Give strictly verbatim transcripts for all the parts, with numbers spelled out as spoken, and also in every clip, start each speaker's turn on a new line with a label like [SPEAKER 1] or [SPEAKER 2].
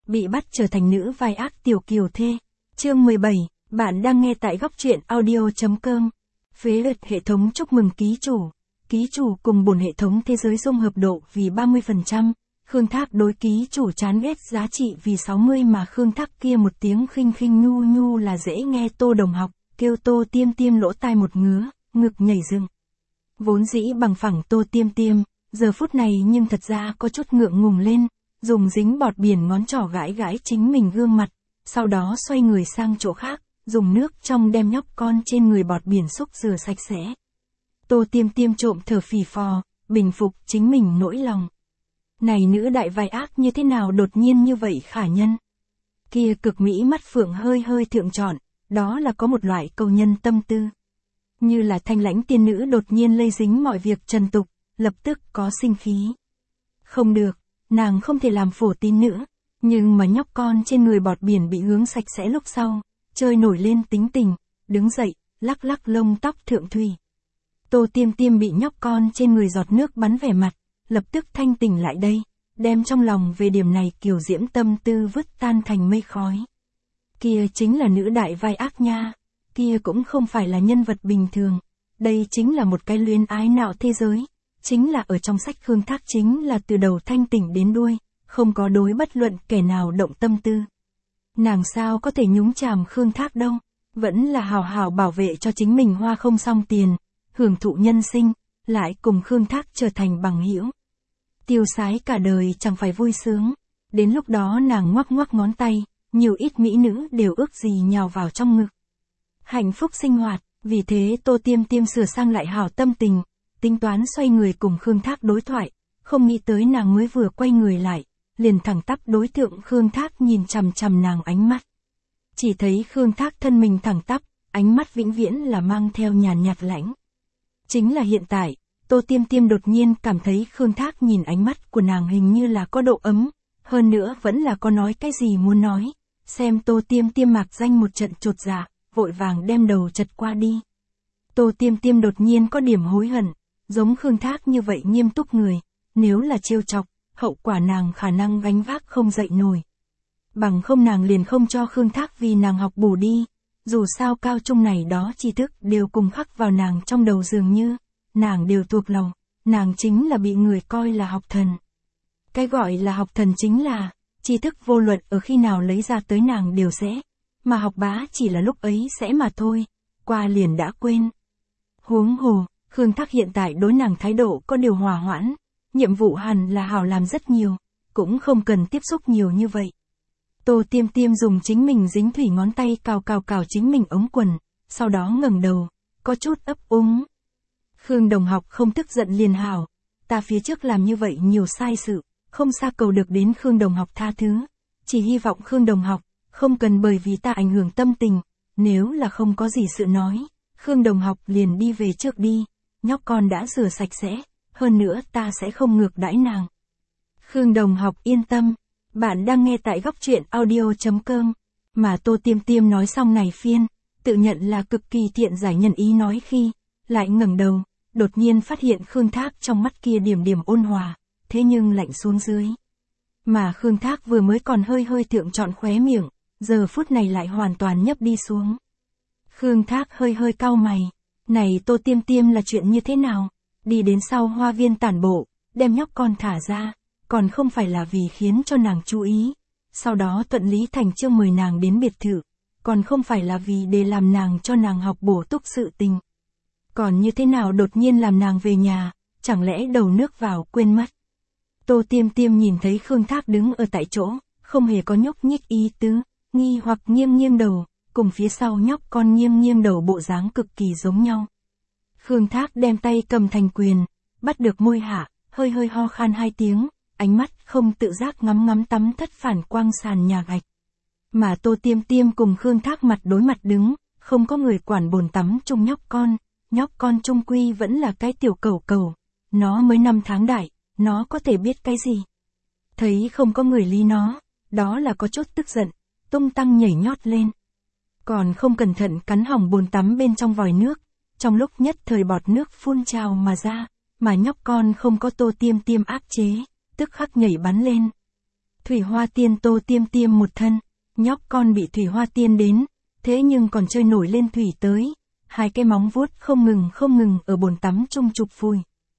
[SPEAKER 1] Bị bắt trở thành nữ vai ác tiểu kiều thê. Chương mười bảy, bạn đang nghe tại góc truyện audio chấm com. Phế luật hệ thống chúc mừng ký chủ. Ký chủ cùng bổn hệ thống thế giới dung hợp độ vì ba mươi phần trăm. Khương Thác đối ký chủ chán ghét giá trị vì sáu mươi mà Khương Thác kia một tiếng khinh khinh nhu nhu là dễ nghe. Tô Đồng Học, kêu Tô Tiêm Tiêm lỗ tai một ngứa, ngực nhảy dựng. Vốn dĩ bằng phẳng Tô Tiêm Tiêm, giờ phút này nhưng thật ra có chút ngượng ngùng lên, dùng dính bọt biển ngón trỏ gãi gãi chính mình gương mặt, sau đó xoay người sang chỗ khác, dùng nước trong đem nhóc con trên người bọt biển xúc rửa sạch sẽ. Tô Tiêm Tiêm trộm thở phì phò, bình phục chính mình nỗi lòng. Này nữ đại vai ác như thế nào đột nhiên như vậy khả nhân? Kia cực mỹ mắt phượng hơi hơi thượng trọn, đó là có một loại cầu nhân tâm tư. Như là thanh lãnh tiên nữ đột nhiên lây dính mọi việc trần tục, lập tức có sinh khí. Không được, nàng không thể làm phổ tín nữa, nhưng mà nhóc con trên người bọt biển bị hướng sạch sẽ lúc sau, chơi nổi lên tính tình, đứng dậy, lắc lắc lông tóc thượng thùy. Tô Tiêm Tiêm bị nhóc con trên người giọt nước bắn vẻ mặt, lập tức thanh tỉnh lại đây, đem trong lòng về điểm này kiều diễm tâm tư vứt tan thành mây khói. Kia chính là nữ đại vai ác nha, kia cũng không phải là nhân vật bình thường, đây chính là một cái luyến ái nạo thế giới, chính là ở trong sách Khương Thác chính là từ đầu thanh tỉnh đến đuôi, không có đối bất luận kẻ nào động tâm tư. Nàng sao có thể nhúng chàm Khương Thác đâu, vẫn là hào hào bảo vệ cho chính mình hoa không xong tiền, hưởng thụ nhân sinh, lại cùng Khương Thác trở thành bằng hữu. Tiêu sái cả đời chẳng phải vui sướng, đến lúc đó nàng ngoắc ngoắc ngón tay, nhiều ít mỹ nữ đều ước gì nhào vào trong ngực. Hạnh phúc sinh hoạt, vì thế Tô Tiêm Tiêm sửa sang lại hảo tâm tình, tính toán xoay người cùng Khương Thác đối thoại, không nghĩ tới nàng mới vừa quay người lại, liền thẳng tắp đối tượng Khương Thác nhìn chằm chằm nàng ánh mắt. Chỉ thấy Khương Thác thân mình thẳng tắp, ánh mắt vĩnh viễn là mang theo nhàn nhạt lãnh. Chính là hiện tại, Tô Tiêm Tiêm đột nhiên cảm thấy Khương Thác nhìn ánh mắt của nàng hình như là có độ ấm, hơn nữa vẫn là có nói cái gì muốn nói, xem Tô Tiêm Tiêm mạc danh một trận chột dạ, vội vàng đem đầu chật qua đi. Tô Tiêm Tiêm đột nhiên có điểm hối hận, giống Khương Thác như vậy nghiêm túc người, nếu là trêu chọc, hậu quả nàng khả năng gánh vác không dậy nổi. Bằng không nàng liền không cho Khương Thác vì nàng học bù đi, dù sao cao trung này đó tri thức đều cùng khắc vào nàng trong đầu dường như, nàng đều thuộc lòng, nàng chính là bị người coi là học thần. Cái gọi là học thần chính là, tri thức vô luận ở khi nào lấy ra tới nàng đều sẽ, mà học bá chỉ là lúc ấy sẽ mà thôi, qua liền đã quên. Huống hồ, Khương Thác hiện tại đối nàng thái độ có điều hòa hoãn, nhiệm vụ hẳn là hảo làm rất nhiều, cũng không cần tiếp xúc nhiều như vậy. Tô Tiêm Tiêm dùng chính mình dính thủy ngón tay cào cào cào chính mình ống quần, sau đó ngẩng đầu, có chút ấp úng. Khương Đồng Học không tức giận liền hảo, ta phía trước làm như vậy nhiều sai sự, không xa cầu được đến Khương Đồng Học tha thứ, chỉ hy vọng Khương Đồng Học không cần bởi vì ta ảnh hưởng tâm tình, nếu là không có gì sự nói, Khương Đồng Học liền đi về trước đi, nhóc con đã rửa sạch sẽ, hơn nữa ta sẽ không ngược đãi nàng. Khương Đồng Học yên tâm, bạn đang nghe tại góc truyện audio chấm com, mà Tô Tiêm Tiêm nói xong này phiên, tự nhận là cực kỳ thiện giải nhân ý nói khi, lại ngẩng đầu, đột nhiên phát hiện Khương Thác trong mắt kia điểm điểm ôn hòa, thế nhưng lạnh xuống dưới. Mà Khương Thác vừa mới còn hơi hơi thượng trọn khóe miệng, giờ phút này lại hoàn toàn nhấp đi xuống. Khương Thác hơi hơi cau mày, này Tô Tiêm Tiêm là chuyện như thế nào? Đi đến sau hoa viên tản bộ, đem nhóc con thả ra, còn không phải là vì khiến cho nàng chú ý. Sau đó thuận lý thành chương mời nàng đến biệt thự, còn không phải là vì để làm nàng cho nàng học bổ túc sự tình. Còn như thế nào đột nhiên làm nàng về nhà, chẳng lẽ đầu nước vào quên mất. Tô Tiêm Tiêm nhìn thấy Khương Thác đứng ở tại chỗ, không hề có nhúc nhích ý tứ, nghi hoặc nghiêng nghiêng đầu, cùng phía sau nhóc con nghiêng nghiêng đầu bộ dáng cực kỳ giống nhau. Khương Thác đem tay cầm thành quyền, bắt được môi hạ, hơi hơi ho khan hai tiếng, ánh mắt không tự giác ngắm ngắm tắm thất phản quang sàn nhà gạch. Mà Tô Tiêm Tiêm cùng Khương Thác mặt đối mặt đứng, không có người quản bồn tắm chung nhóc con, nhóc con trung quy vẫn là cái tiểu cẩu cẩu, nó mới năm tháng đại, nó có thể biết cái gì. Thấy không có người lý nó, đó là có chút tức giận, tung tăng nhảy nhót lên. Còn không cẩn thận cắn hỏng bồn tắm bên trong vòi nước, trong lúc nhất thời bọt nước phun trào mà ra, mà nhóc con không có Tô Tiêm Tiêm áp chế, tức khắc nhảy bắn lên. Thủy Hoa Tiên Tô Tiêm Tiêm một thân, nhóc con bị Thủy Hoa Tiên đến, thế nhưng còn chơi nổi lên thủy tới, hai cái móng vuốt không ngừng không ngừng ở bồn tắm chung chụp phùi.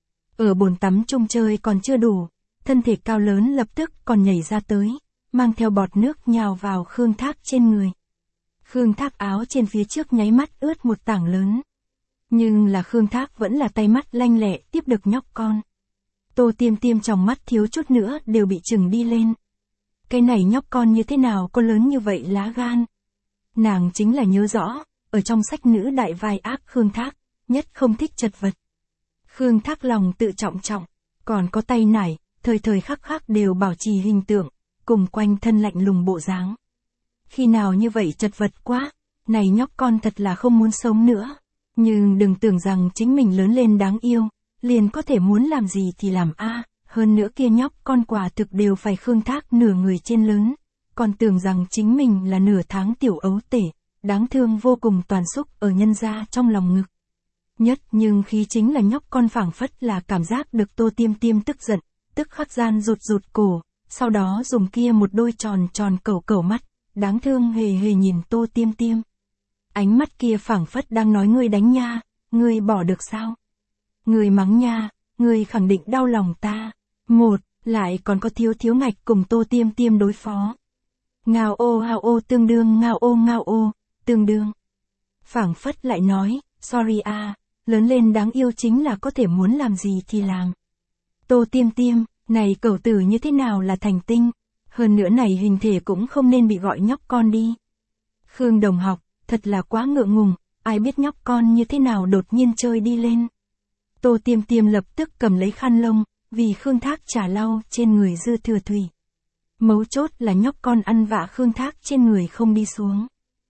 [SPEAKER 1] Ở bồn tắm chung chơi còn chưa đủ, thân thể cao lớn lập tức còn nhảy ra tới, mang theo bọt nước nhào vào Khương Thác trên người. Khương Thác áo trên phía trước nháy mắt ướt một tảng lớn. Nhưng là Khương Thác vẫn là tay mắt lanh lẹ tiếp được nhóc con. Tô Tiêm Tiêm trong mắt thiếu chút nữa đều bị trừng đi lên. Cái này nhóc con như thế nào có lớn như vậy lá gan. Nàng chính là nhớ rõ, ở trong sách nữ đại vai ác Khương Thác, nhất không thích chật vật. Khương Thác lòng tự trọng trọng, còn có tay nải, thời thời khắc khắc đều bảo trì hình tượng, cùng quanh thân lạnh lùng bộ dáng. Khi nào như vậy chật vật quá, này nhóc con thật là không muốn sống nữa. Nhưng đừng tưởng rằng chính mình lớn lên đáng yêu, liền có thể muốn làm gì thì làm a. Hơn nữa kia nhóc con quả thực đều phải Khương Thác nửa người trên lớn, còn tưởng rằng chính mình là nửa tháng tiểu ấu tể, đáng thương vô cùng toàn xúc ở nhân gia trong lòng ngực. Nhất nhưng khí chính là nhóc con phảng phất là cảm giác được Tô Tiêm Tiêm tức giận, tức khắc gian rụt rụt cổ, sau đó dùng kia một đôi tròn tròn cẩu cẩu mắt, đáng thương hề hề nhìn Tô Tiêm Tiêm. Ánh mắt kia phảng phất đang nói ngươi đánh nha, ngươi bỏ được sao? Ngươi mắng nha, ngươi khẳng định đau lòng ta. Một, lại còn có thiếu thiếu ngạch cùng Tô Tiêm Tiêm đối phó. Ngao ô hao ô tương đương ngao ô ngao ô, tương đương. Phảng phất lại nói, sorry a, lớn lên đáng yêu chính là có thể muốn làm gì thì làm. Tô Tiêm Tiêm, này cẩu tử như thế nào là thành tinh, hơn nữa này hình thể cũng không nên bị gọi nhóc con đi. Khương đồng học, thật là quá ngượng ngùng, ai biết nhóc con như thế nào đột nhiên chơi đi lên. Tô Tiêm Tiêm lập tức cầm lấy khăn lông, vì Khương Thác trả lau trên người dư thừa thủy. Mấu chốt là nhóc con ăn vạ Khương Thác trên người không đi xuống.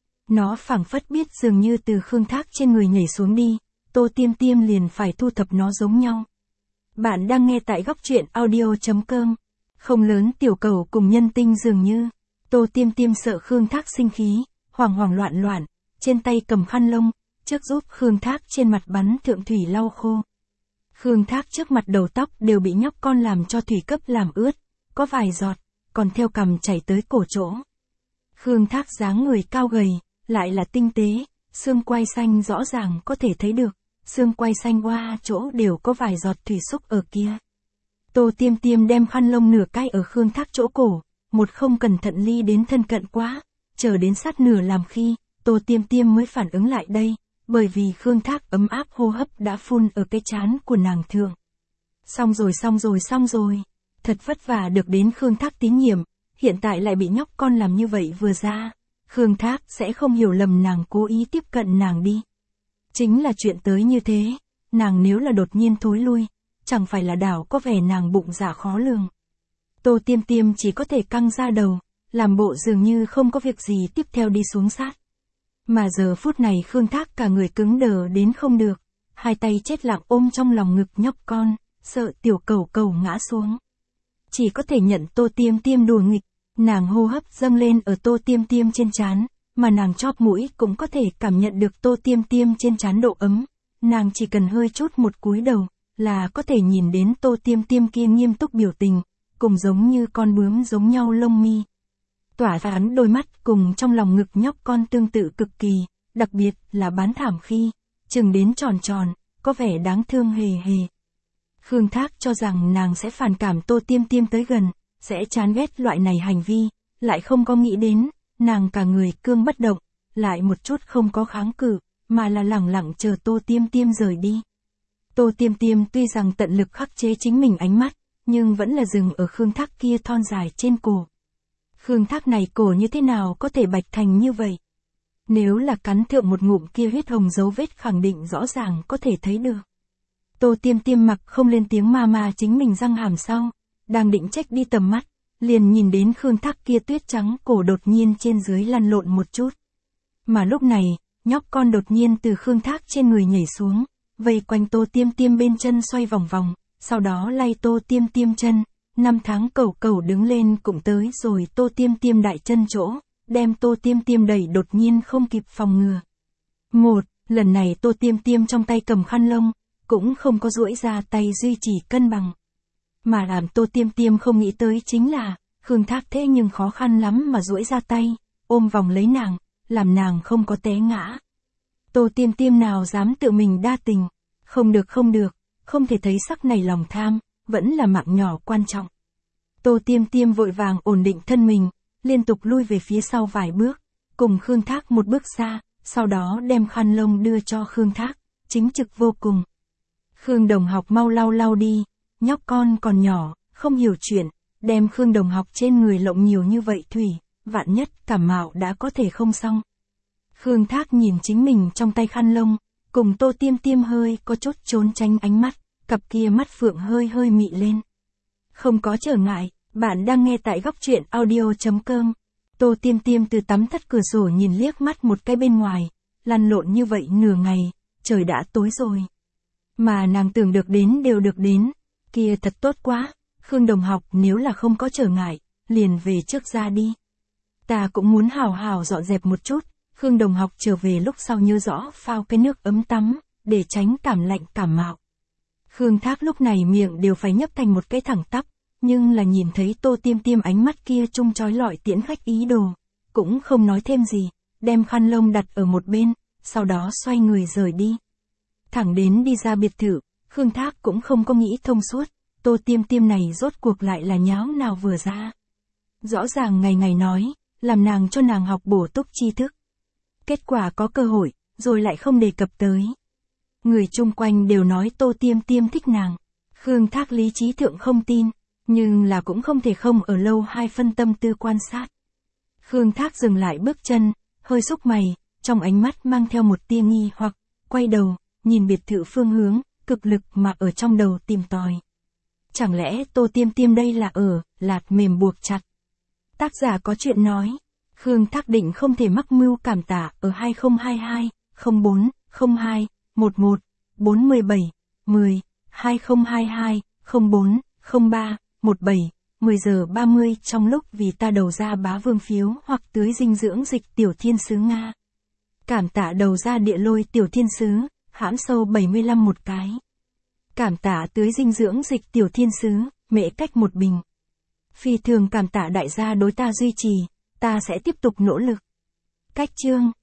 [SPEAKER 1] Nó phảng phất biết dường như từ Khương Thác trên người nhảy xuống đi, Tô Tiêm Tiêm liền phải thu thập nó giống nhau. Bạn đang nghe tại góc truyện audio chấm com. Không lớn tiểu cầu cùng nhân tinh dường như. Tô Tiêm Tiêm sợ Khương Thác sinh khí, hoảng hoảng loạn loạn, trên tay cầm khăn lông, trước giúp Khương Thác trên mặt bắn thượng thủy lau khô. Khương Thác trước mặt đầu tóc đều bị nhóc con làm cho thủy cấp làm ướt, có vài giọt, còn theo cằm chảy tới cổ chỗ. Khương Thác dáng người cao gầy, lại là tinh tế, xương quai xanh rõ ràng có thể thấy được, xương quai xanh qua chỗ đều có vài giọt thủy xúc ở kia. Tô Tiêm Tiêm đem khăn lông nửa cái ở Khương Thác chỗ cổ, một không cẩn thận ly đến thân cận quá, chờ đến sát nửa làm khi, Tô Tiêm Tiêm mới phản ứng lại đây, bởi vì Khương Thác ấm áp hô hấp đã phun ở cái trán của nàng thượng. Xong rồi xong rồi xong rồi, thật vất vả được đến Khương Thác tín nhiệm, hiện tại lại bị nhóc con làm như vậy vừa ra, Khương Thác sẽ không hiểu lầm nàng cố ý tiếp cận nàng đi. Chính là chuyện tới như thế, nàng nếu là đột nhiên thối lui, chẳng phải là đảo có vẻ nàng bụng dạ khó lường. Tô Tiêm Tiêm chỉ có thể căng ra đầu, làm bộ dường như không có việc gì tiếp theo đi xuống sát. Mà giờ phút này Khương Thác cả người cứng đờ đến không được, hai tay chết lặng ôm trong lòng ngực nhóc con, sợ tiểu cầu cầu ngã xuống. Chỉ có thể nhận Tô Tiêm Tiêm đùa nghịch, nàng hô hấp dâng lên ở Tô Tiêm Tiêm trên trán, mà nàng chóp mũi cũng có thể cảm nhận được Tô Tiêm Tiêm trên trán độ ấm, nàng chỉ cần hơi chút một cúi đầu, là có thể nhìn đến Tô Tiêm Tiêm kia nghiêm túc biểu tình, cùng giống như con bướm giống nhau lông mi. Tỏa rán đôi mắt cùng trong lòng ngực nhóc con tương tự cực kỳ, đặc biệt là bán thảm khi, chừng đến tròn tròn, có vẻ đáng thương hề hề. Khương Thác cho rằng nàng sẽ phản cảm Tô Tiêm Tiêm tới gần, sẽ chán ghét loại này hành vi, lại không có nghĩ đến, nàng cả người cương bất động, lại một chút không có kháng cự, mà là lẳng lặng chờ Tô Tiêm Tiêm rời đi. Tô Tiêm Tiêm tuy rằng tận lực khắc chế chính mình ánh mắt, nhưng vẫn là dừng ở Khương Thác kia thon dài trên cổ. Khương Thác này cổ như thế nào có thể bạch thành như vậy? Nếu là cắn thượng một ngụm kia huyết hồng dấu vết khẳng định rõ ràng có thể thấy được. Tô Tiêm Tiêm mặc không lên tiếng ma ma chính mình răng hàm sau, đang định trách đi tầm mắt, liền nhìn đến Khương Thác kia tuyết trắng cổ đột nhiên trên dưới lăn lộn một chút. Mà lúc này, nhóc con đột nhiên từ Khương Thác trên người nhảy xuống, vây quanh Tô Tiêm Tiêm bên chân xoay vòng vòng, sau đó lay Tô Tiêm Tiêm chân, năm tháng cẩu cẩu đứng lên cũng tới rồi Tô Tiêm Tiêm đại chân chỗ, đem Tô Tiêm Tiêm đẩy đột nhiên không kịp phòng ngừa. Một, lần này Tô Tiêm Tiêm trong tay cầm khăn lông, cũng không có duỗi ra tay duy trì cân bằng. Mà làm Tô Tiêm Tiêm không nghĩ tới chính là, Khương Thác thế nhưng khó khăn lắm mà duỗi ra tay, ôm vòng lấy nàng, làm nàng không có té ngã. Tô Tiêm Tiêm nào dám tự mình đa tình, không được không được, không thể thấy sắc này lòng tham, vẫn là mạng nhỏ quan trọng. Tô Tiêm Tiêm vội vàng ổn định thân mình, liên tục lui về phía sau vài bước, cùng Khương Thác một bước xa, sau đó đem khăn lông đưa cho Khương Thác, chính trực vô cùng. Khương Đồng Học mau lau lau đi, nhóc con còn nhỏ, không hiểu chuyện, đem Khương Đồng Học trên người lộng nhiều như vậy thủy, vạn nhất cảm mạo đã có thể không xong. Khương Thác nhìn chính mình trong tay khăn lông, cùng Tô Tiêm Tiêm hơi có chút trốn tránh ánh mắt, cặp kia mắt phượng hơi hơi mị lên. Không có trở ngại, bạn đang nghe tại góc truyện audio chấm com. Tô Tiêm Tiêm từ tắm thất cửa sổ nhìn liếc mắt một cái bên ngoài, lăn lộn như vậy nửa ngày, trời đã tối rồi. Mà nàng tưởng được đến đều được đến, kia thật tốt quá, Khương Đồng Học nếu là không có trở ngại, liền về trước ra đi. Ta cũng muốn hào hào dọn dẹp một chút, Khương Đồng Học trở về lúc sau nhớ rõ phao cái nước ấm tắm, để tránh cảm lạnh cảm mạo. Khương Thác lúc này miệng đều phải nhấp thành một cái thẳng tắp, nhưng là nhìn thấy Tô Tiêm Tiêm ánh mắt kia trung chói lọi tiễn khách ý đồ, cũng không nói thêm gì, đem khăn lông đặt ở một bên, sau đó xoay người rời đi. Thẳng đến đi ra biệt thự, Khương Thác cũng không có nghĩ thông suốt, Tô Tiêm Tiêm này rốt cuộc lại là nháo nào vừa ra. Rõ ràng ngày ngày nói, làm nàng cho nàng học bổ túc tri thức. Kết quả có cơ hội, rồi lại không đề cập tới. Người chung quanh đều nói Tô Tiêm Tiêm thích nàng. Khương Thác lý trí thượng không tin, nhưng là cũng không thể không ở lâu hai phân tâm tư quan sát. Khương Thác dừng lại bước chân, hơi xúc mày, trong ánh mắt mang theo một tia nghi hoặc, quay đầu, nhìn biệt thự phương hướng, cực lực mà ở trong đầu tìm tòi. Chẳng lẽ Tô Tiêm Tiêm đây là ở, lạt mềm buộc chặt. Tác giả có chuyện nói, Khương Thác định không thể mắc mưu cảm tả ở hai không hai hai, không bốn, không hai, một một, bốn một bảy, mười, hai không hai hai, không bốn, không ba, một bảy, mười giờ ba mươi trong lúc vì ta đầu ra bá vương phiếu hoặc tưới dinh dưỡng dịch tiểu thiên sứ Nga. Cảm tạ đầu ra địa lôi tiểu thiên sứ, hãm sâu bảy mươi lăm một cái. Cảm tạ tưới dinh dưỡng dịch tiểu thiên sứ, mễ cách một bình. Phi thường cảm tạ đại gia đối ta duy trì, ta sẽ tiếp tục nỗ lực. Cách chương